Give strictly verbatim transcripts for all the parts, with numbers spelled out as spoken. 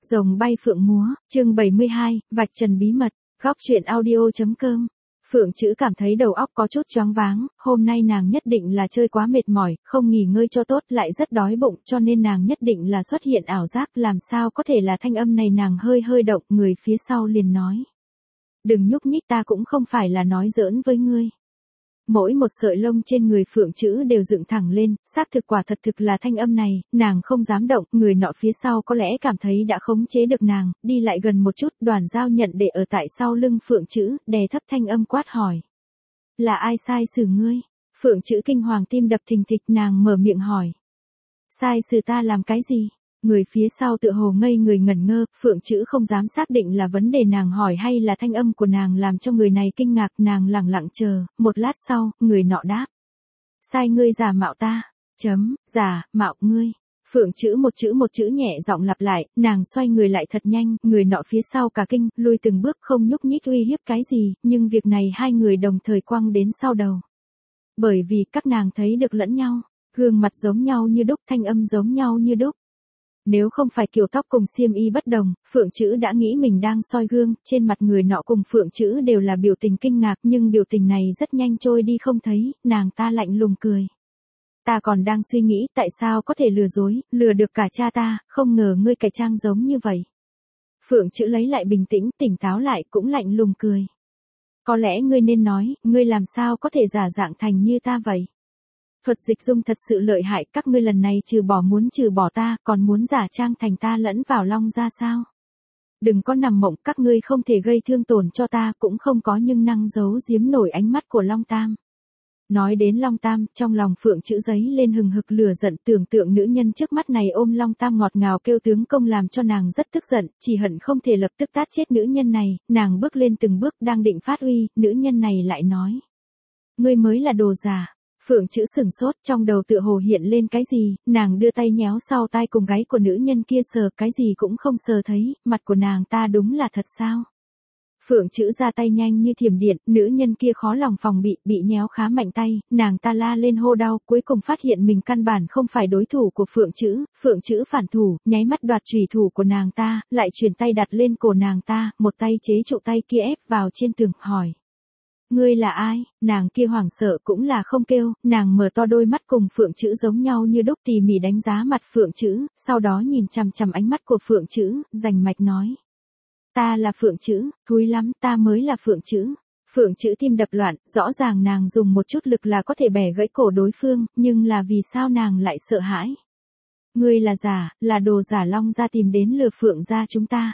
Rồng bay phượng múa, chương bảy mươi hai, vạch trần bí mật, góc truyện audio.com. Phượng Chữ cảm thấy đầu óc có chút choáng váng, hôm nay nàng nhất định là chơi quá mệt mỏi, không nghỉ ngơi cho tốt lại rất đói bụng cho nên nàng nhất định là xuất hiện ảo giác, làm sao có thể là thanh âm này. Nàng hơi hơi động, người phía sau liền nói. Đừng nhúc nhích, ta cũng không phải là nói giỡn với ngươi. Mỗi một sợi lông trên người Phượng Chữ đều dựng thẳng lên, xác thực quả thật thực là thanh âm này, nàng không dám động, người nọ phía sau có lẽ cảm thấy đã khống chế được nàng, đi lại gần một chút, Đoàn Giao nhận để ở tại sau lưng Phượng Chữ, đè thấp thanh âm quát hỏi. Là ai sai xử ngươi? Phượng Chữ kinh hoàng tim đập thình thịch, nàng mở miệng hỏi. Sai xử ta làm cái gì? Người phía sau tựa hồ ngây người ngẩn ngơ, Phượng Chữ không dám xác định là vấn đề nàng hỏi hay là thanh âm của nàng làm cho người này kinh ngạc, nàng lẳng lặng chờ, một lát sau, người nọ đáp. Sai ngươi giả mạo ta, chấm, giả, mạo ngươi. Phượng Chữ một chữ một chữ nhẹ giọng lặp lại, nàng xoay người lại thật nhanh, người nọ phía sau cả kinh, lùi từng bước không nhúc nhích uy hiếp cái gì, nhưng việc này hai người đồng thời quăng đến sau đầu. Bởi vì các nàng thấy được lẫn nhau, gương mặt giống nhau như đúc, thanh âm giống nhau như đúc. Nếu không phải kiểu tóc cùng xiêm y bất đồng, Phượng Chữ đã nghĩ mình đang soi gương, trên mặt người nọ cùng Phượng Chữ đều là biểu tình kinh ngạc, nhưng biểu tình này rất nhanh trôi đi không thấy, nàng ta lạnh lùng cười. Ta còn đang suy nghĩ tại sao có thể lừa dối, lừa được cả cha ta, không ngờ ngươi cải trang giống như vậy. Phượng Chữ lấy lại bình tĩnh, tỉnh táo lại cũng lạnh lùng cười. Có lẽ ngươi nên nói, ngươi làm sao có thể giả dạng thành như ta vậy? Thuật dịch dung thật sự lợi hại, các ngươi lần này trừ bỏ muốn trừ bỏ ta, còn muốn giả trang thành ta lẫn vào Long ra sao? Đừng có nằm mộng, các ngươi không thể gây thương tổn cho ta, cũng không có nhưng năng giấu giếm nổi ánh mắt của Long Tam. Nói đến Long Tam, trong lòng Phượng Chữ giấy lên hừng hực lửa giận, tưởng tượng nữ nhân trước mắt này ôm Long Tam ngọt ngào kêu tướng công làm cho nàng rất tức giận, chỉ hận không thể lập tức tát chết nữ nhân này, nàng bước lên từng bước đang định phát uy, nữ nhân này lại nói. Ngươi mới là đồ giả. Phượng Chữ sửng sốt, trong đầu tựa hồ hiện lên cái gì, nàng đưa tay nhéo sau tai cùng gáy của nữ nhân kia sờ, cái gì cũng không sờ thấy, mặt của nàng ta đúng là thật sao? Phượng Chữ ra tay nhanh như thiểm điện, nữ nhân kia khó lòng phòng bị, bị nhéo khá mạnh tay, nàng ta la lên hô đau, cuối cùng phát hiện mình căn bản không phải đối thủ của Phượng Chữ, Phượng Chữ phản thủ, nháy mắt đoạt chủy thủ của nàng ta, lại chuyển tay đặt lên cổ nàng ta, một tay chế trụ tay kia ép vào trên tường, hỏi. Ngươi là ai? Nàng kia hoảng sợ cũng là không kêu, nàng mở to đôi mắt cùng Phượng Chữ giống nhau như đúc, tỉ mỉ đánh giá mặt Phượng Chữ, sau đó nhìn chằm chằm ánh mắt của Phượng Chữ, rành mạch nói. Ta là Phượng Chữ, thúi lắm, ta mới là Phượng Chữ. Phượng Chữ tim đập loạn, rõ ràng nàng dùng một chút lực là có thể bẻ gãy cổ đối phương, nhưng là vì sao nàng lại sợ hãi? Ngươi là giả, là đồ giả Long ra tìm đến lừa Phượng ra chúng ta.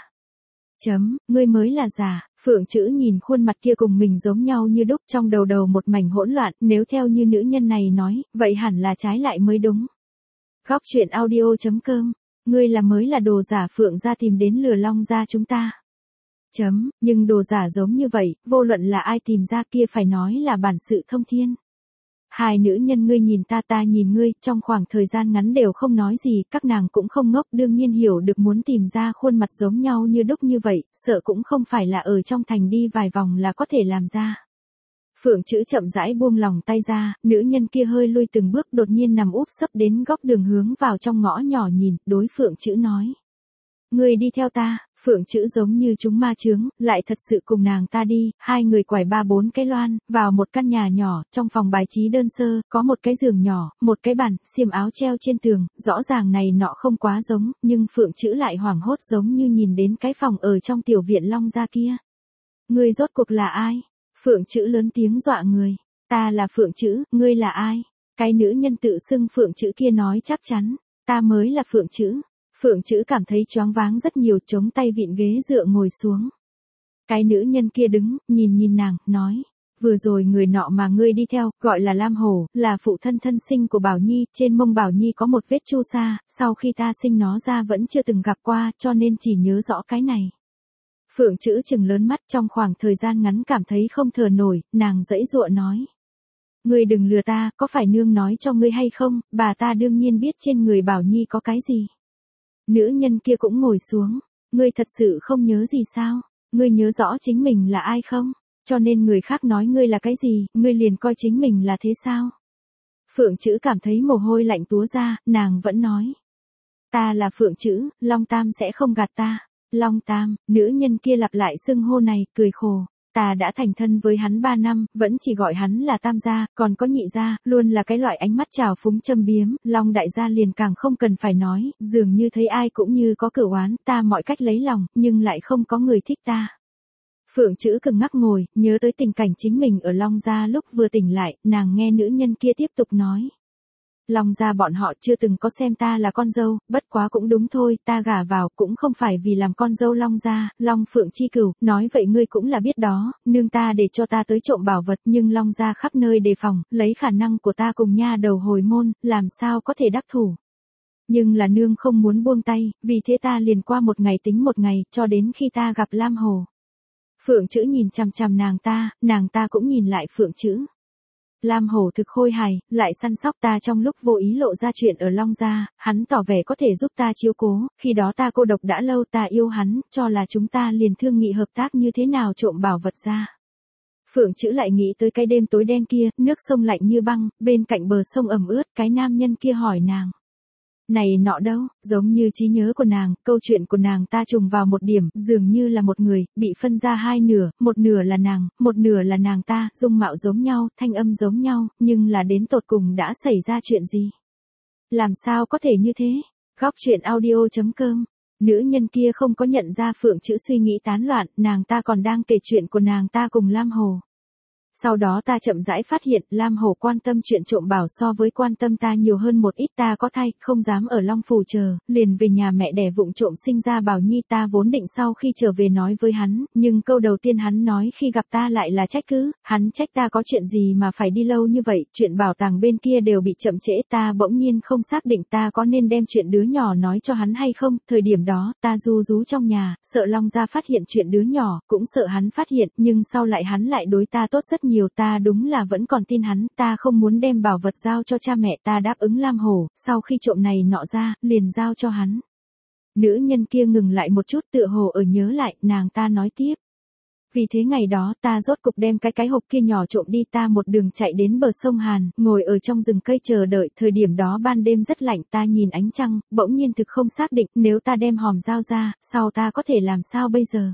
Chấm, ngươi mới là giả. Phượng Chữ nhìn khuôn mặt kia cùng mình giống nhau như đúc, trong đầu đầu một mảnh hỗn loạn, nếu theo như nữ nhân này nói, vậy hẳn là trái lại mới đúng. Góc truyện audio.com, ngươi là mới là đồ giả Phượng ra tìm đến lừa Long ra chúng ta. Chấm, nhưng đồ giả giống như vậy, vô luận là ai tìm ra kia phải nói là bản sự thông thiên. Hai nữ nhân ngươi nhìn ta ta nhìn ngươi, trong khoảng thời gian ngắn đều không nói gì, các nàng cũng không ngốc, đương nhiên hiểu được muốn tìm ra khuôn mặt giống nhau như đúc như vậy, sợ cũng không phải là ở trong thành đi vài vòng là có thể làm ra. Phượng Chữ chậm rãi buông lòng tay ra, nữ nhân kia hơi lui từng bước, đột nhiên nằm úp sấp đến góc đường hướng vào trong ngõ nhỏ nhìn, đối Phượng Chữ nói. Ngươi đi theo ta. Phượng Chữ giống như chúng ma chướng, lại thật sự cùng nàng ta đi, hai người quải ba bốn cái loan, vào một căn nhà nhỏ, trong phòng bài trí đơn sơ, có một cái giường nhỏ, một cái bàn, xiêm áo treo trên tường, rõ ràng này nọ không quá giống, nhưng Phượng Chữ lại hoảng hốt giống như nhìn đến cái phòng ở trong tiểu viện Long gia kia. Ngươi rốt cuộc là ai? Phượng Chữ lớn tiếng dọa người. Ta là Phượng Chữ, ngươi là ai? Cái nữ nhân tự xưng Phượng Chữ kia nói chắc chắn, ta mới là Phượng Chữ. Phượng Chữ cảm thấy choáng váng rất nhiều, chống tay vịn ghế dựa ngồi xuống. Cái nữ nhân kia đứng, nhìn nhìn nàng, nói. Vừa rồi người nọ mà ngươi đi theo, gọi là Lam Hổ, là phụ thân thân sinh của Bảo Nhi, trên mông Bảo Nhi có một vết chu sa, sau khi ta sinh nó ra vẫn chưa từng gặp qua, cho nên chỉ nhớ rõ cái này. Phượng Chữ trừng lớn mắt, trong khoảng thời gian ngắn cảm thấy không thở nổi, nàng giãy giụa nói. Ngươi đừng lừa ta, có phải nương nói cho ngươi hay không, bà ta đương nhiên biết trên người Bảo Nhi có cái gì. Nữ nhân kia cũng ngồi xuống, ngươi thật sự không nhớ gì sao, ngươi nhớ rõ chính mình là ai không, cho nên người khác nói ngươi là cái gì, ngươi liền coi chính mình là thế sao. Phượng Chữ cảm thấy mồ hôi lạnh túa ra, nàng vẫn nói. ta là Phượng Chữ, Long Tam sẽ không gạt ta. Long Tam, nữ nhân kia lặp lại xưng hô này, cười khổ. Ta đã thành thân với hắn ba năm, vẫn chỉ gọi hắn là Tam gia, còn có nhị gia, luôn là cái loại ánh mắt trào phúng châm biếm, Long đại gia liền càng không cần phải nói, dường như thấy ai cũng như có cửu oán, ta mọi cách lấy lòng, nhưng lại không có người thích ta. Phượng Chữ cứng ngắc ngồi, nhớ tới tình cảnh chính mình ở Long gia lúc vừa tỉnh lại, nàng nghe nữ nhân kia tiếp tục nói. Long gia bọn họ chưa từng có xem ta là con dâu, bất quá cũng đúng thôi, ta gả vào cũng không phải vì làm con dâu Long gia, Long Phượng chi cửu, nói vậy ngươi cũng là biết đó, nương ta để cho ta tới trộm bảo vật nhưng Long gia khắp nơi đề phòng, lấy khả năng của ta cùng nha đầu hồi môn, làm sao có thể đắc thủ. Nhưng là nương không muốn buông tay, vì thế ta liền qua một ngày tính một ngày, cho đến khi ta gặp Lam Hồ. Phượng Chữ nhìn chằm chằm nàng ta, nàng ta cũng nhìn lại Phượng Chữ. Lam Hổ thực khôi hài, lại săn sóc ta trong lúc vô ý lộ ra chuyện ở Long gia, hắn tỏ vẻ có thể giúp ta chiếu cố, khi đó ta cô độc đã lâu ta yêu hắn, cho là chúng ta liền thương nghị hợp tác như thế nào trộm bảo vật ra. Phượng Chữ lại nghĩ tới cái đêm tối đen kia, nước sông lạnh như băng, bên cạnh bờ sông ẩm ướt, cái nam nhân kia hỏi nàng. Này nọ đâu, giống như trí nhớ của nàng, câu chuyện của nàng ta trùng vào một điểm, dường như là một người, bị phân ra hai nửa, một nửa là nàng, một nửa là nàng ta, dung mạo giống nhau, thanh âm giống nhau, nhưng là đến tột cùng đã xảy ra chuyện gì? Làm sao có thể như thế? Góc truyện audio chấm com. Nữ nhân kia không có nhận ra Phượng Chữ suy nghĩ tán loạn, nàng ta còn đang kể chuyện của nàng ta cùng Lam Hồ. Sau đó ta chậm rãi phát hiện Lam Hổ quan tâm chuyện trộm bảo so với quan tâm ta nhiều hơn một ít, ta có thai, không dám ở Long Phủ chờ, liền về nhà mẹ đẻ vụng trộm sinh ra Bảo Nhi. Ta vốn định sau khi trở về nói với hắn, nhưng câu đầu tiên hắn nói khi gặp ta lại là trách cứ, hắn trách ta có chuyện gì mà phải đi lâu như vậy, chuyện bảo tàng bên kia đều bị chậm trễ, ta bỗng nhiên không xác định ta có nên đem chuyện đứa nhỏ nói cho hắn hay không, thời điểm đó, ta ru rú trong nhà, sợ Long gia phát hiện chuyện đứa nhỏ, cũng sợ hắn phát hiện, nhưng sau lại hắn lại đối ta tốt rất nhiều, ta đúng là vẫn còn tin hắn, ta không muốn đem bảo vật giao cho cha mẹ, ta đáp ứng Lam Hổ, sau khi trộm này nọ ra, liền giao cho hắn. Nữ nhân kia ngừng lại một chút tựa hồ ở nhớ lại, nàng ta nói tiếp. Vì thế ngày đó ta rốt cục đem cái cái hộp kia nhỏ trộm đi, ta một đường chạy đến bờ sông Hàn, ngồi ở trong rừng cây chờ đợi, thời điểm đó ban đêm rất lạnh, ta nhìn ánh trăng, bỗng nhiên thực không xác định, nếu ta đem hòm giao ra, sau ta có thể làm sao bây giờ?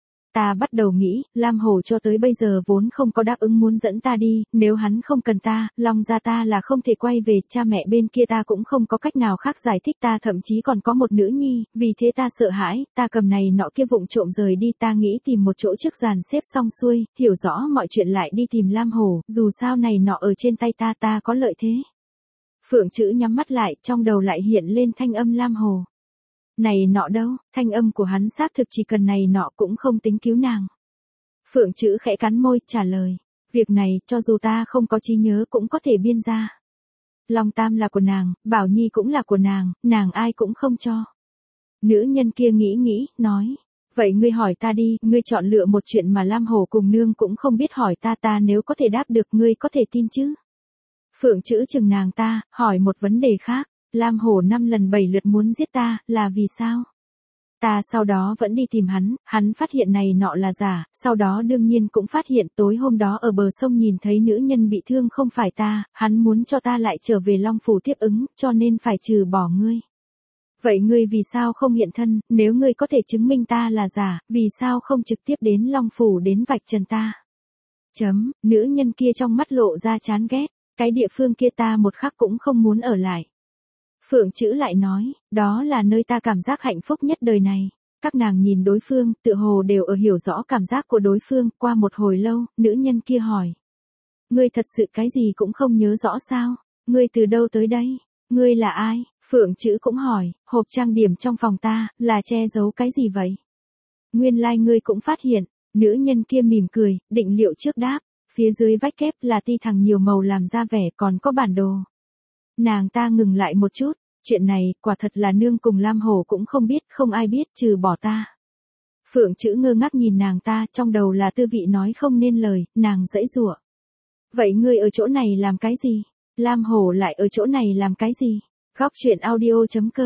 Ta bắt đầu nghĩ, Lam Hổ cho tới bây giờ vốn không có đáp ứng muốn dẫn ta đi, nếu hắn không cần ta, Long gia ta là không thể quay về, cha mẹ bên kia ta cũng không có cách nào khác giải thích, ta thậm chí còn có một nữ nhi, vì thế ta sợ hãi, ta cầm này nọ kia vụng trộm rời đi, ta nghĩ tìm một chỗ trước dàn xếp xong xuôi, hiểu rõ mọi chuyện lại đi tìm Lam Hổ, dù sao này nọ ở trên tay ta ta có lợi thế. Phượng Chữ nhắm mắt lại, trong đầu lại hiện lên thanh âm Lam Hổ. Này nọ đâu, thanh âm của hắn xác thực chỉ cần này nọ cũng không tính cứu nàng. Phượng Chữ khẽ cắn môi, trả lời. Việc này, cho dù ta không có trí nhớ cũng có thể biên ra. Long Tam là của nàng, Bảo Nhi cũng là của nàng, nàng ai cũng không cho. Nữ nhân kia nghĩ nghĩ, nói. Vậy ngươi hỏi ta đi, ngươi chọn lựa một chuyện mà Lam Hổ cùng nương cũng không biết hỏi ta, ta nếu có thể đáp được ngươi có thể tin chứ? Phượng Chữ chừng nàng ta, hỏi một vấn đề khác. Lam Hổ năm lần bảy lượt muốn giết ta, là vì sao? Ta sau đó vẫn đi tìm hắn, hắn phát hiện này nọ là giả, sau đó đương nhiên cũng phát hiện tối hôm đó ở bờ sông nhìn thấy nữ nhân bị thương không phải ta, hắn muốn cho ta lại trở về Long Phủ tiếp ứng, cho nên phải trừ bỏ ngươi. Vậy ngươi vì sao không hiện thân, nếu ngươi có thể chứng minh ta là giả, vì sao không trực tiếp đến Long Phủ đến vạch trần ta? Chấm, nữ nhân kia trong mắt lộ ra chán ghét, cái địa phương kia ta một khắc cũng không muốn ở lại. Phượng Chữ lại nói, đó là nơi ta cảm giác hạnh phúc nhất đời này. Các nàng nhìn đối phương, tựa hồ đều ở hiểu rõ cảm giác của đối phương, qua một hồi lâu, nữ nhân kia hỏi. Ngươi thật sự cái gì cũng không nhớ rõ sao? Ngươi từ đâu tới đây? Ngươi là ai? Phượng Chữ cũng hỏi, hộp trang điểm trong phòng ta, là che giấu cái gì vậy? Nguyên lai like ngươi cũng phát hiện, nữ nhân kia mỉm cười, định liệu trước đáp, phía dưới vách kép là ti thằng nhiều màu làm ra vẻ còn có bản đồ. Nàng ta ngừng lại một chút, chuyện này, quả thật là nương cùng Lam Hổ cũng không biết, không ai biết trừ bỏ ta. Phượng Chữ ngơ ngác nhìn nàng ta, trong đầu là tư vị nói không nên lời, nàng giãy giụa. Vậy ngươi ở chỗ này làm cái gì? Lam Hổ lại ở chỗ này làm cái gì? Góc truyện audio chấm com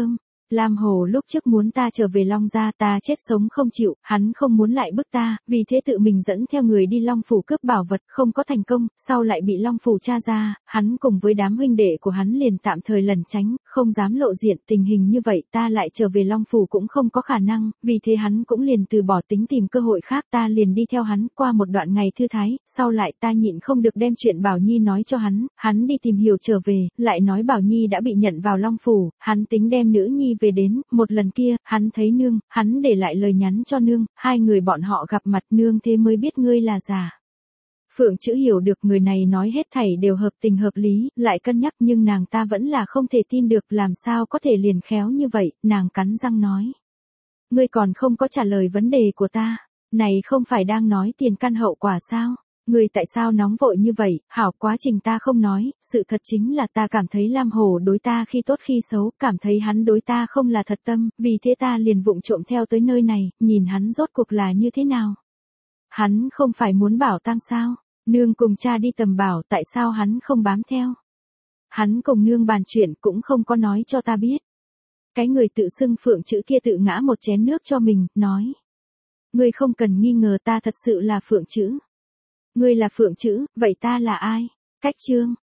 Lam Hồ lúc trước muốn ta trở về Long gia, ta chết sống không chịu, hắn không muốn lại bức ta, vì thế tự mình dẫn theo người đi Long phủ cướp bảo vật, không có thành công, sau lại bị Long phủ tra ra, hắn cùng với đám huynh đệ của hắn liền tạm thời lẩn tránh, không dám lộ diện, tình hình như vậy ta lại trở về Long phủ cũng không có khả năng, vì thế hắn cũng liền từ bỏ tính tìm cơ hội khác, ta liền đi theo hắn, qua một đoạn ngày thư thái, sau lại ta nhịn không được đem chuyện Bảo Nhi nói cho hắn, hắn đi tìm hiểu trở về, lại nói Bảo Nhi đã bị nhận vào Long phủ, hắn tính đem nữ nhi về đến, một lần kia, hắn thấy nương, hắn để lại lời nhắn cho nương, hai người bọn họ gặp mặt, nương thế mới biết ngươi là giả. Phượng Chữ hiểu được người này nói hết thảy đều hợp tình hợp lý, lại cân nhắc nhưng nàng ta vẫn là không thể tin được, làm sao có thể liền khéo như vậy, nàng cắn răng nói. Ngươi còn không có trả lời vấn đề của ta, này không phải đang nói tiền căn hậu quả sao? Ngươi tại sao nóng vội như vậy, hảo quá trình ta không nói, sự thật chính là ta cảm thấy Lam Hồ đối ta khi tốt khi xấu, cảm thấy hắn đối ta không là thật tâm, vì thế ta liền vụng trộm theo tới nơi này, nhìn hắn rốt cuộc là như thế nào. Hắn không phải muốn bảo tang sao, nương cùng cha đi tầm bảo, tại sao hắn không bám theo. Hắn cùng nương bàn chuyện cũng không có nói cho ta biết. Cái người tự xưng Phượng Chữ kia tự ngã một chén nước cho mình, nói. Ngươi không cần nghi ngờ ta thật sự là Phượng Chữ. Ngươi là Phượng Chữ, vậy ta là ai? Cách chương.